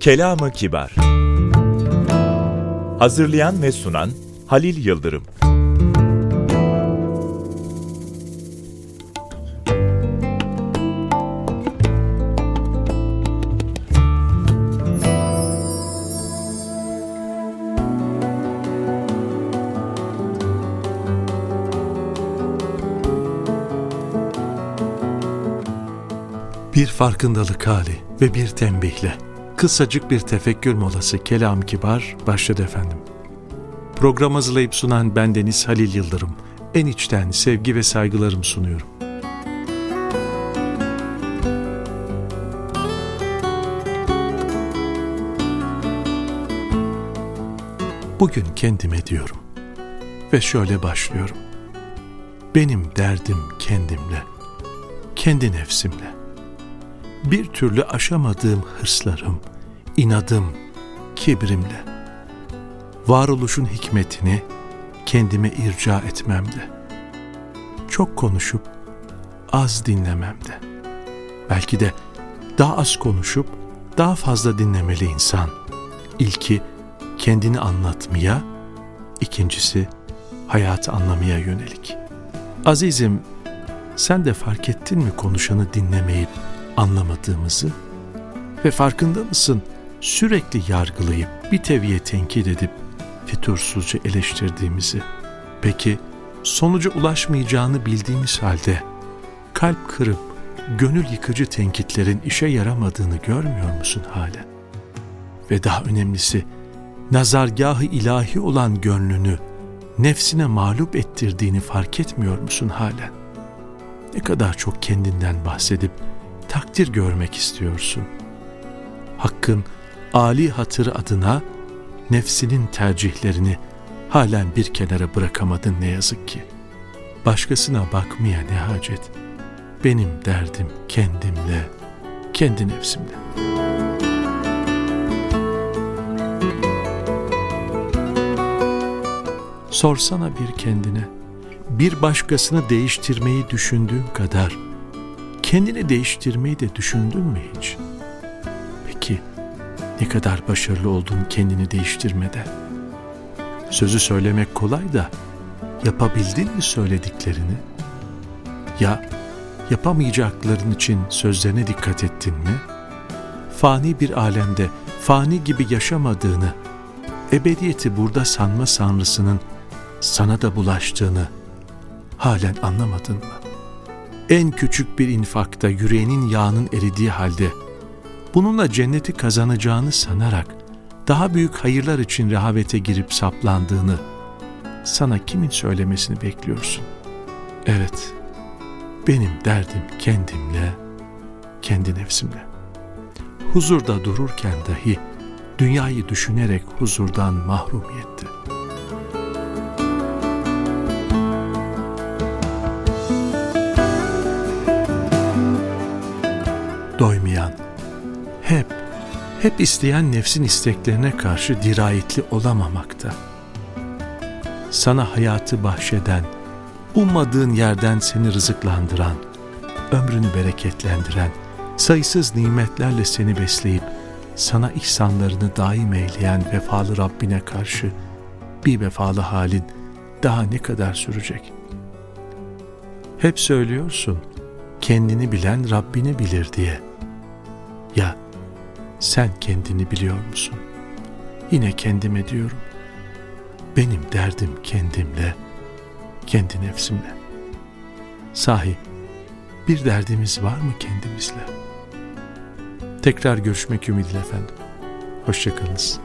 Kelam-ı Kibar. Hazırlayan ve sunan Halil Yıldırım. Bir farkındalık hali ve bir tembihle kısacık bir tefekkür molası Kelam-ı Kibar başladı efendim. Program hazırlayıp sunan bendeniz Halil Yıldırım. En içten sevgi ve saygılarımı sunuyorum. Bugün kendime diyorum ve şöyle başlıyorum. Benim derdim kendimle, kendi nefsimle. Bir türlü aşamadığım hırslarım, inadım, kibrimle, varoluşun hikmetini kendime irca etmemde, çok konuşup az dinlememde, belki de daha az konuşup daha fazla dinlemeli insan. İlki kendini anlatmaya, ikincisi hayatı anlamaya yönelik. Azizim, sen de fark ettin mi konuşanı dinlemeyip anlamadığımızı ve farkında mısın sürekli yargılayıp bir teviye tenkit edip fütursuzca eleştirdiğimizi? Peki sonuca ulaşmayacağını bildiğimiz halde kalp kırıp gönül yıkıcı tenkitlerin işe yaramadığını görmüyor musun halen? Ve daha önemlisi nazargâh-ı ilahi olan gönlünü nefsine mağlup ettirdiğini fark etmiyor musun halen? Ne kadar çok kendinden bahsedip takdir görmek istiyorsun. Hakkın âli hatırı adına nefsinin tercihlerini halen bir kenara bırakamadın ne yazık ki. Başkasına bakmaya ne hacet? Benim derdim kendimle, kendi nefsimle. Sorsana bir kendine, bir başkasını değiştirmeyi düşündüğün kadar kendini değiştirmeyi de düşündün mü hiç? Peki ne kadar başarılı oldun kendini değiştirmede? Sözü söylemek kolay da yapabildin mi söylediklerini? Ya yapamayacakların için sözlerine dikkat ettin mi? Fani bir alemde fani gibi yaşamadığını, ebediyeti burada sanma sanrısının sana da bulaştığını halen anlamadın mı? En küçük bir infakta yüreğinin yağının eridiği halde bununla cenneti kazanacağını sanarak daha büyük hayırlar için rehavete girip saplandığını sana kimin söylemesini bekliyorsun? Evet, benim derdim kendimle, kendi nefsimle. Huzurda dururken dahi dünyayı düşünerek huzurdan mahrumiyette. Doymayan, hep isteyen nefsin isteklerine karşı dirayetli olamamakta. Sana hayatı bahşeden, ummadığın yerden seni rızıklandıran, ömrünü bereketlendiren, sayısız nimetlerle seni besleyip sana ihsanlarını daim eyleyen vefalı Rabbine karşı bir vefalı halin daha ne kadar sürecek? Hep söylüyorsun, kendini bilen Rabbini bilir diye. Ya sen kendini biliyor musun? Yine kendime diyorum. Benim derdim kendimle, kendi nefsimle. Sahi bir derdimiz var mı kendimizle? Tekrar görüşmek ümidiyle efendim. Hoşça kalınız.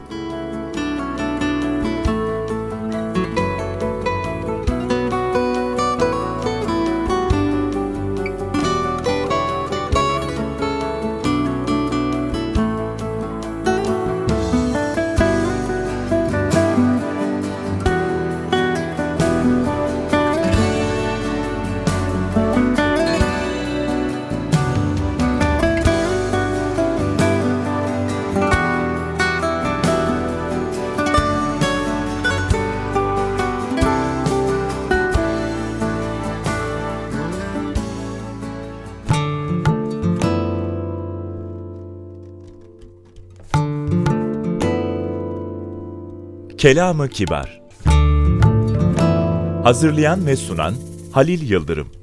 Kelamı Kibar. Hazırlayan ve sunan Halil Yıldırım.